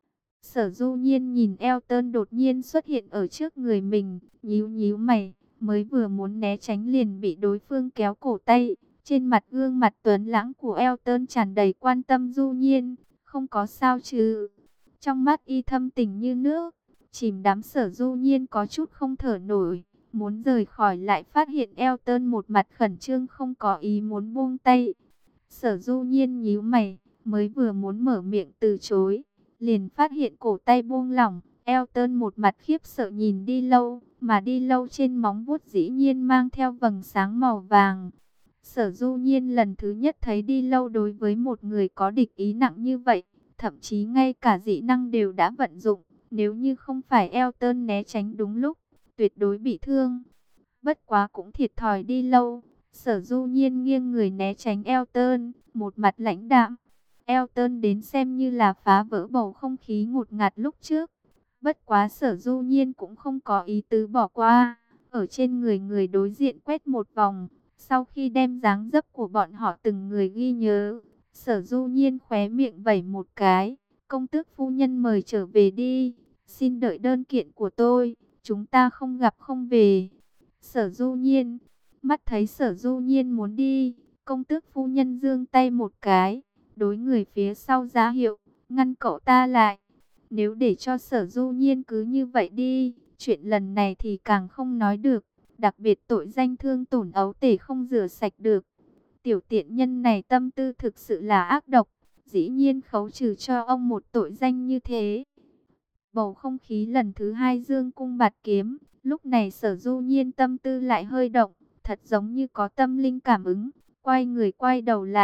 Sở Du Nhiên nhìn Elton đột nhiên xuất hiện ở trước người mình, nhíu nhíu mày, mới vừa muốn né tránh liền bị đối phương kéo cổ tay. Trên mặt gương mặt tuấn lãng của Elton tràn đầy quan tâm. Du Nhiên, không có sao chứ? Trong mắt y thâm tình như nước, chìm đắm. Sở Du Nhiên có chút không thở nổi, muốn rời khỏi lại phát hiện Elton một mặt khẩn trương không có ý muốn buông tay. Sở Du Nhiên nhíu mày, mới vừa muốn mở miệng từ chối, liền phát hiện cổ tay buông lỏng. Elton một mặt khiếp sợ nhìn Đi Lâu, mà Đi Lâu trên móng vuốt dĩ nhiên mang theo vầng sáng màu vàng. Sở Du Nhiên lần thứ nhất thấy Đi Lâu đối với một người có địch ý nặng như vậy, thậm chí ngay cả dị năng đều đã vận dụng. Nếu như không phải Elton né tránh đúng lúc, tuyệt đối bị thương. Bất quá cũng thiệt thòi Đi Lâu. Sở Du Nhiên nghiêng người né tránh Elton, một mặt lãnh đạm. Elton đến xem như là phá vỡ bầu không khí ngột ngạt lúc trước. Bất quá Sở Du Nhiên cũng không có ý tứ bỏ qua. Ở trên người người đối diện quét một vòng. Sau khi đem dáng dấp của bọn họ từng người ghi nhớ, Sở Du Nhiên khóe miệng vẩy một cái. Công tước phu nhân mời trở về đi. Xin đợi đơn kiện của tôi. Chúng ta không gặp không về. Sở Du Nhiên. Mắt thấy Sở Du Nhiên muốn đi, công tước phu nhân giương tay một cái, đối người phía sau ra hiệu, ngăn cậu ta lại. Nếu để cho Sở Du Nhiên cứ như vậy đi, chuyện lần này thì càng không nói được, đặc biệt tội danh thương tổn ấu tể không rửa sạch được. Tiểu tiện nhân này tâm tư thực sự là ác độc, dĩ nhiên khấu trừ cho ông một tội danh như thế. Bầu không khí lần thứ hai dương cung bạt kiếm, lúc này Sở Du Nhiên tâm tư lại hơi động, thật giống như có tâm linh cảm ứng, quay người quay đầu lại,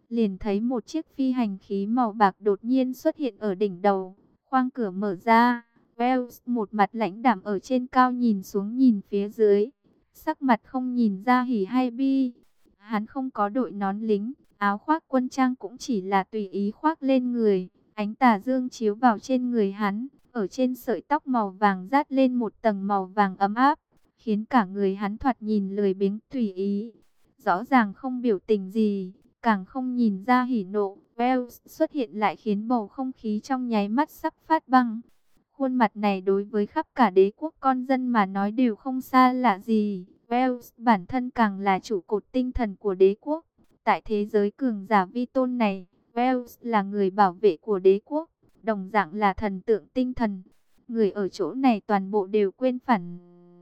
liền thấy một chiếc phi hành khí màu bạc đột nhiên xuất hiện ở đỉnh đầu. Khoang cửa mở ra, Wells một mặt lãnh đạm ở trên cao nhìn xuống nhìn phía dưới, sắc mặt không nhìn ra hỉ hay bi. Hắn không có đội nón lính, áo khoác quân trang cũng chỉ là tùy ý khoác lên người. Ánh tà dương chiếu vào trên người hắn, ở trên sợi tóc màu vàng dát lên một tầng màu vàng ấm áp, khiến cả người hắn thoạt nhìn lười biếng tùy ý. Rõ ràng không biểu tình gì, càng không nhìn ra hỉ nộ. Wells xuất hiện lại khiến bầu không khí trong nháy mắt sắp phát băng. Khuôn mặt này đối với khắp cả đế quốc con dân mà nói đều không xa lạ gì. Wells bản thân càng là trụ cột tinh thần của đế quốc. Tại thế giới cường giả vi tôn này, Wells là người bảo vệ của đế quốc, đồng dạng là thần tượng tinh thần. Người ở chỗ này toàn bộ đều quên phản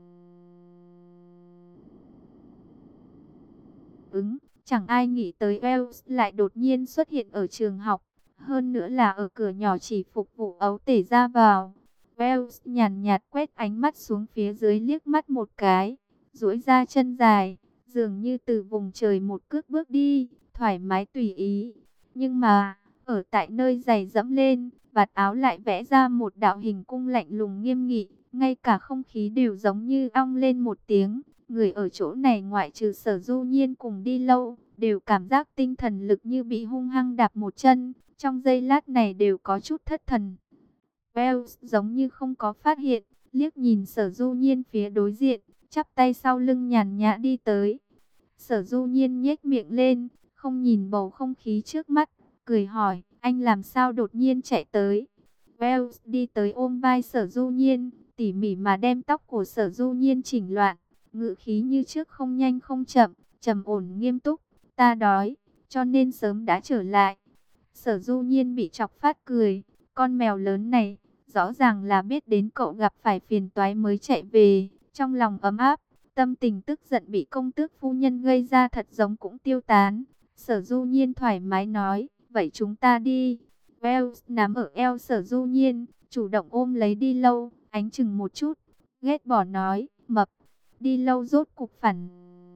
ứng. Chẳng ai nghĩ tới Wells lại đột nhiên xuất hiện ở trường học, hơn nữa là ở cửa nhỏ chỉ phục vụ ấu tể ra vào. Wells nhàn nhạt quét ánh mắt xuống phía dưới liếc mắt một cái, duỗi ra chân dài, dường như từ vùng trời một cước bước đi, thoải mái tùy ý. Nhưng mà, ở tại nơi giày dẫm lên, vạt áo lại vẽ ra một đạo hình cung lạnh lùng nghiêm nghị, ngay cả không khí đều giống như ong lên một tiếng. Người ở chỗ này ngoại trừ Sở Du Nhiên cùng Đi Lâu, đều cảm giác tinh thần lực như bị hung hăng đạp một chân, trong giây lát này đều có chút thất thần. Wells giống như không có phát hiện, liếc nhìn Sở Du Nhiên phía đối diện, chắp tay sau lưng nhàn nhã đi tới. Sở Du Nhiên nhếch miệng lên, không nhìn bầu không khí trước mắt, cười hỏi, anh làm sao đột nhiên chạy tới. Wells đi tới ôm vai Sở Du Nhiên, tỉ mỉ mà đem tóc của Sở Du Nhiên chỉnh loạn, ngữ khí như trước không nhanh không chậm, trầm ổn nghiêm túc. Ta đói, cho nên sớm đã trở lại. Sở Du Nhiên bị chọc phát cười, con mèo lớn này, rõ ràng là biết đến cậu gặp phải phiền toái mới chạy về, trong lòng ấm áp, tâm tình tức giận bị công tước phu nhân gây ra thật giống cũng tiêu tán. Sở Du Nhiên thoải mái nói, vậy chúng ta đi. Wells nắm ở eo Sở Du Nhiên, chủ động ôm lấy Đi Lâu, ánh chừng một chút, ghét bỏ nói, mập. Đi Lâu rốt cục phản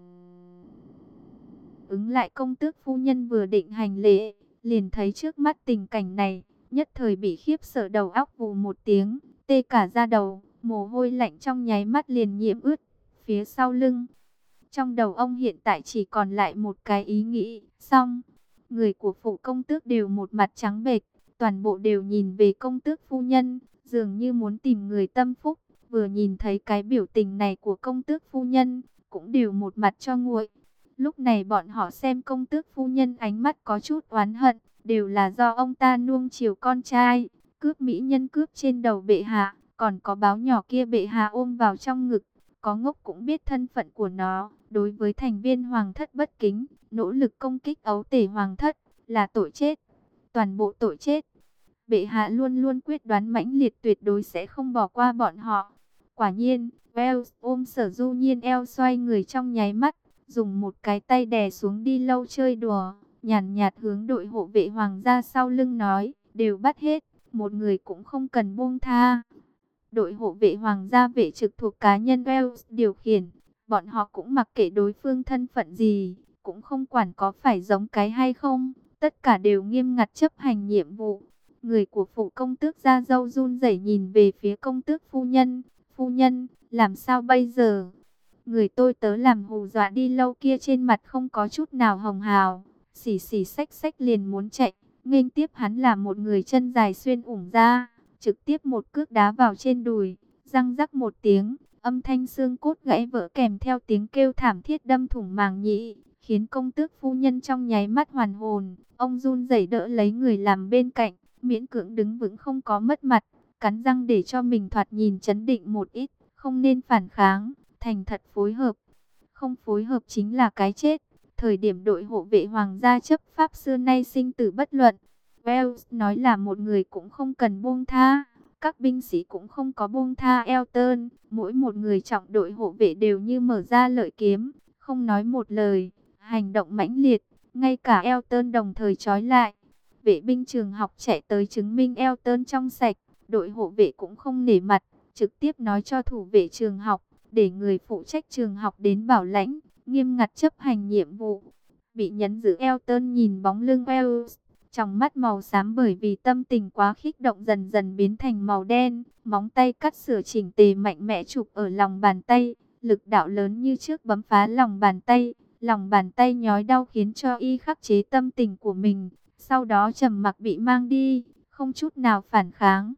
ứng lại, công tước phu nhân vừa định hành lễ, liền thấy trước mắt tình cảnh này, nhất thời bị khiếp sợ đầu óc vù một tiếng, tê cả da đầu, mồ hôi lạnh trong nháy mắt liền nhiễm ướt phía sau lưng. Trong đầu ông hiện tại chỉ còn lại một cái ý nghĩ, xong, người của phủ công tước đều một mặt trắng bệch, toàn bộ đều nhìn về công tước phu nhân, dường như muốn tìm người tâm phúc. Vừa nhìn thấy cái biểu tình này của công tước phu nhân, cũng đều một mặt cho nguội. Lúc này bọn họ xem công tước phu nhân ánh mắt có chút oán hận, đều là do ông ta nuông chiều con trai, cướp mỹ nhân cướp trên đầu bệ hạ, còn có báo nhỏ kia bệ hạ ôm vào trong ngực. Có ngốc cũng biết thân phận của nó, đối với thành viên hoàng thất bất kính, nỗ lực công kích ấu tể hoàng thất, là tội chết, toàn bộ tội chết. Bệ hạ luôn luôn quyết đoán mãnh liệt, tuyệt đối sẽ không bỏ qua bọn họ. Quả nhiên, Wells ôm Sở Du Nhiên eo, xoay người trong nháy mắt, dùng một cái tay đè xuống Đi Lâu chơi đùa, nhàn nhạt hướng đội hộ vệ hoàng gia sau lưng nói, đều bắt hết, một người cũng không cần buông tha. Đội hộ vệ hoàng gia vệ trực thuộc cá nhân Wells điều khiển, bọn họ cũng mặc kệ đối phương thân phận gì, cũng không quản có phải giống cái hay không, tất cả đều nghiêm ngặt chấp hành nhiệm vụ. Người của phủ công tước gia dâu run rẩy nhìn về phía công tước phu nhân, làm sao bây giờ? Người tôi tớ làm hù dọa Đi Lâu kia trên mặt không có chút nào hồng hào, xì xì xách xách liền muốn chạy, nghênh tiếp hắn là một người chân dài xuyên ủng ra, trực tiếp một cước đá vào trên đùi, răng rắc một tiếng, âm thanh xương cốt gãy vỡ kèm theo tiếng kêu thảm thiết đâm thủng màng nhĩ, khiến công tước phu nhân trong nháy mắt hoàn hồn. Ông run rẩy đỡ lấy người làm bên cạnh, miễn cưỡng đứng vững không có mất mặt, cắn răng để cho mình thoạt nhìn trấn định một ít, không nên phản kháng, thành thật phối hợp. Không phối hợp chính là cái chết. Thời điểm đội hộ vệ hoàng gia chấp pháp xưa nay sinh tử bất luận. Wells nói là một người cũng không cần buông tha. Các binh sĩ cũng không có buông tha Elton. Mỗi một người trọng đội hộ vệ đều như mở ra lợi kiếm, không nói một lời, hành động mãnh liệt. Ngay cả Elton đồng thời trói lại. Vệ binh trường học chạy tới chứng minh Elton trong sạch. Đội hộ vệ cũng không nể mặt, trực tiếp nói cho thủ vệ trường học, để người phụ trách trường học đến bảo lãnh, nghiêm ngặt chấp hành nhiệm vụ. bị nhấn giữ eo tơn nhìn bóng lưng Wells. Trong mắt màu xám bởi vì tâm tình quá kích động dần dần biến thành màu đen. Móng tay cắt sửa chỉnh tề mạnh mẽ chụp ở lòng bàn tay. Lực đạo lớn như trước bấm phá lòng bàn tay. Lòng bàn tay nhói đau khiến cho y khắc chế tâm tình của mình. Sau đó trầm mặc bị mang đi, không chút nào phản kháng.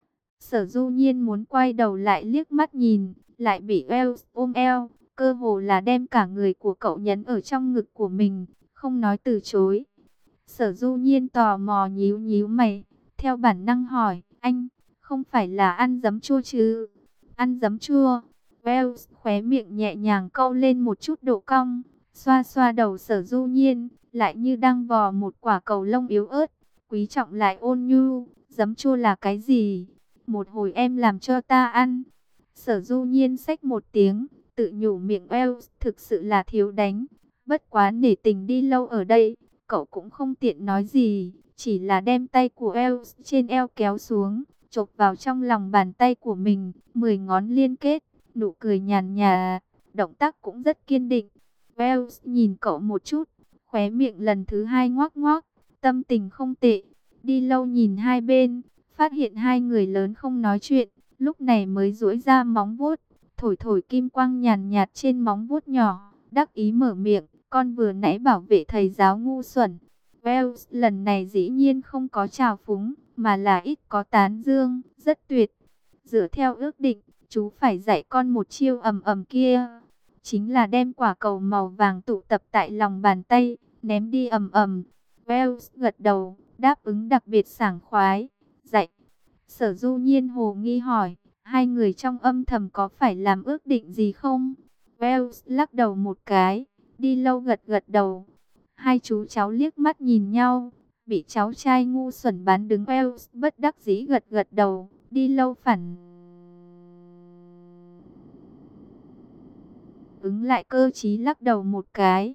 Sở Du Nhiên muốn quay đầu lại liếc mắt nhìn, lại bị Wells ôm eo. Cơ hồ là đem cả người của cậu nhấn ở trong ngực của mình, không nói từ chối. Sở Du Nhiên tò mò nhíu nhíu mày, theo bản năng hỏi, anh, không phải là ăn giấm chua chứ? Ăn giấm chua? Wells khóe miệng nhẹ nhàng câu lên một chút độ cong, xoa xoa đầu Sở Du Nhiên, lại như đang vò một quả cầu lông yếu ớt, quý trọng lại ôn nhu. Giấm chua là cái gì? Một hồi em làm cho ta ăn. Sở Du Nhiên xách một tiếng, tự nhủ miệng Wells thực sự là thiếu đánh. Bất quá nể tình đi lâu ở đây, cậu cũng không tiện nói gì, chỉ là đem tay của Wells trên eo kéo xuống, chộp vào trong lòng bàn tay của mình, 10 ngón liên kết, nụ cười nhàn nhạt, động tác cũng rất kiên định. Wells nhìn cậu một chút, khóe miệng lần thứ hai ngoác ngoác, tâm tình không tệ. Đi lâu nhìn hai bên, phát hiện hai người lớn không nói chuyện, lúc này mới duỗi ra móng vuốt, thổi thổi kim quang nhàn nhạt trên móng vuốt nhỏ, đắc ý mở miệng, con vừa nãy bảo vệ thầy giáo ngu xuẩn. Wells lần này dĩ nhiên không có trào phúng, mà là ít có tán dương, rất tuyệt. Dựa theo ước định, chú phải dạy con một chiêu ầm ầm kia, chính là đem quả cầu màu vàng tụ tập tại lòng bàn tay, ném đi ầm ầm. Wells gật đầu, đáp ứng đặc biệt sảng khoái. Dạy. Sở Du Nhiên hồ nghi hỏi, hai người trong âm thầm có phải làm ước định gì không? Wells lắc đầu một cái, đi lâu gật gật đầu. Hai chú cháu liếc mắt nhìn nhau, bị cháu trai ngu xuẩn bán đứng. Wells bất đắc dĩ gật gật đầu, đi lâu phản ứng lại cơ trí lắc đầu một cái.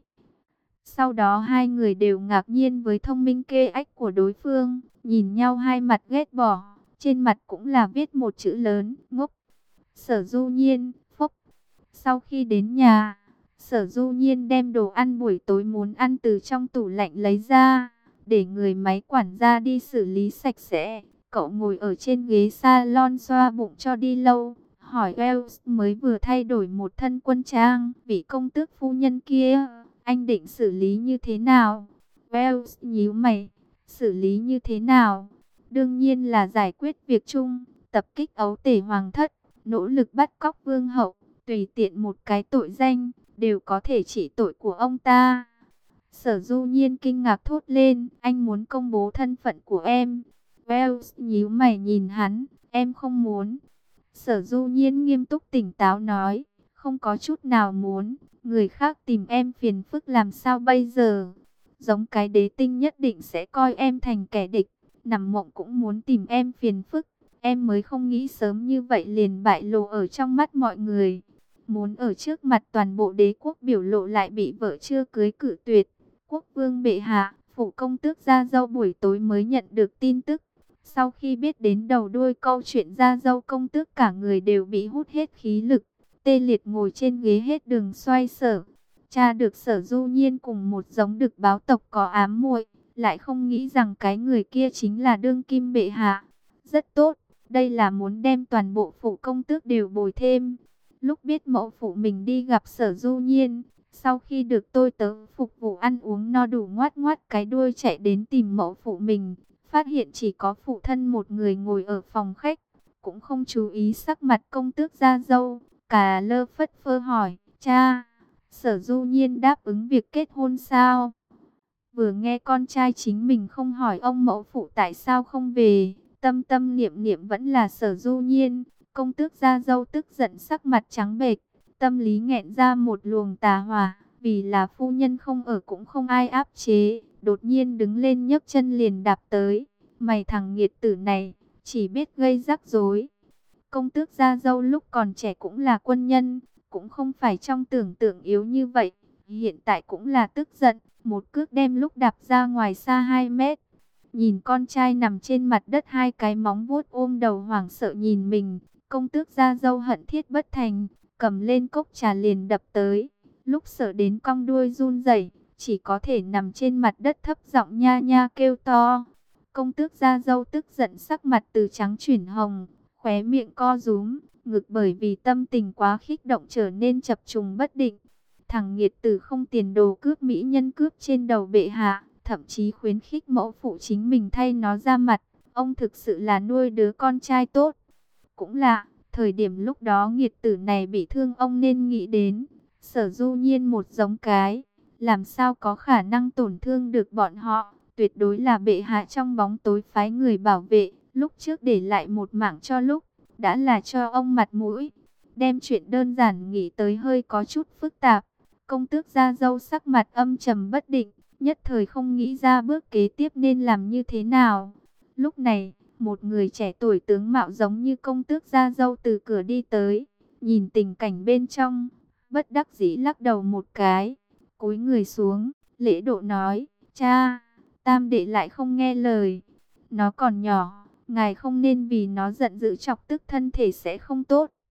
Sau đó hai người đều ngạc nhiên với thông minh kê ách của đối phương, nhìn nhau hai mặt ghét bỏ, trên mặt cũng là viết một chữ lớn, ngốc. Sở Du Nhiên, phốc. Sau khi đến nhà, Sở Du Nhiên đem đồ ăn buổi tối muốn ăn từ trong tủ lạnh lấy ra, để người máy quản gia đi xử lý sạch sẽ. Cậu ngồi ở trên ghế salon xoa bụng cho đi lâu, hỏi Wells mới vừa thay đổi một thân quân trang, vị công tước phu nhân kia, anh định xử lý như thế nào? Wells nhíu mày, xử lý như thế nào? Đương nhiên là giải quyết việc chung, tập kích ấu tể hoàng thất, nỗ lực bắt cóc vương hậu, tùy tiện một cái tội danh, đều có thể trị tội của ông ta. Sở Du Nhiên kinh ngạc thốt lên, anh muốn công bố thân phận của em. Wells nhíu mày nhìn hắn, em không muốn. Sở Du Nhiên nghiêm túc tỉnh táo nói, không có chút nào muốn, người khác tìm em phiền phức làm sao bây giờ? Giống cái đế tinh nhất định sẽ coi em thành kẻ địch, nằm mộng cũng muốn tìm em phiền phức. Em mới không nghĩ sớm như vậy liền bại lộ ở trong mắt mọi người. Muốn ở trước mặt toàn bộ đế quốc biểu lộ lại bị vợ chưa cưới cự tuyệt. Quốc vương bệ hạ, phủ công tước gia dâu buổi tối mới nhận được tin tức. Sau khi biết đến đầu đuôi câu chuyện gia dâu công tước, cả người đều bị hút hết khí lực, tê liệt ngồi trên ghế hết đường xoay sở. Cha được Sở Du Nhiên cùng một giống đực báo tộc có ám muội, lại không nghĩ rằng cái người kia chính là đương kim bệ hạ. Rất tốt, đây là muốn đem toàn bộ phủ công tước đều bồi thêm. Lúc biết mẫu phụ mình đi gặp Sở Du Nhiên, sau khi được tôi tớ phục vụ ăn uống no đủ, ngoát ngoát cái đuôi chạy đến tìm mẫu phụ mình, phát hiện chỉ có phụ thân một người ngồi ở phòng khách, cũng không chú ý sắc mặt công tước gia dâu, cà lơ phất phơ hỏi, cha, Sở Du Nhiên đáp ứng việc kết hôn sao? Vừa nghe con trai chính mình không hỏi ông mẫu phụ tại sao không về, tâm tâm niệm niệm vẫn là Sở Du Nhiên, công tước gia dâu tức giận sắc mặt trắng bệch, tâm lý nghẹn ra một luồng tà hỏa, vì là phu nhân không ở cũng không ai áp chế, đột nhiên đứng lên nhấc chân liền đạp tới, mày thằng nghiệt tử này, chỉ biết gây rắc rối. Công tước gia dâu lúc còn trẻ cũng là quân nhân, cũng không phải trong tưởng tượng yếu như vậy, hiện tại cũng là tức giận, một cước đem lúc đạp ra ngoài xa 2 mét. Nhìn con trai nằm trên mặt đất, hai cái móng vuốt ôm đầu hoảng sợ nhìn mình, công tước gia dâu hận thiết bất thành, cầm lên cốc trà liền đập tới. Lúc sợ đến cong đuôi run rẩy, chỉ có thể nằm trên mặt đất thấp giọng nha nha kêu to. Công tước gia dâu tức giận sắc mặt từ trắng chuyển hồng, khóe miệng co rúm, ngực bởi vì tâm tình quá kích động trở nên chập trùng bất định. Thằng nghiệt tử không tiền đồ cướp mỹ nhân cướp trên đầu bệ hạ, thậm chí khuyến khích mẫu phụ chính mình thay nó ra mặt. Ông thực sự là nuôi đứa con trai tốt. Cũng lạ, thời điểm lúc đó nghiệt tử này bị thương ông nên nghĩ đến Sở Du Nhiên một giống cái, làm sao có khả năng tổn thương được bọn họ. Tuyệt đối là bệ hạ trong bóng tối phái người bảo vệ, lúc trước để lại một mảng cho lúc, đã là cho ông mặt mũi. Đem chuyện đơn giản nghĩ tới hơi có chút phức tạp. Công tước gia dâu sắc mặt âm trầm bất định, nhất thời không nghĩ ra bước kế tiếp nên làm như thế nào. Lúc này, một người trẻ tuổi tướng mạo giống như công tước gia dâu từ cửa đi tới, nhìn tình cảnh bên trong, bất đắc dĩ lắc đầu một cái, cúi người xuống, lễ độ nói, cha, tam đệ lại không nghe lời, nó còn nhỏ, ngài không nên vì nó giận dữ chọc tức thân thể sẽ không tốt.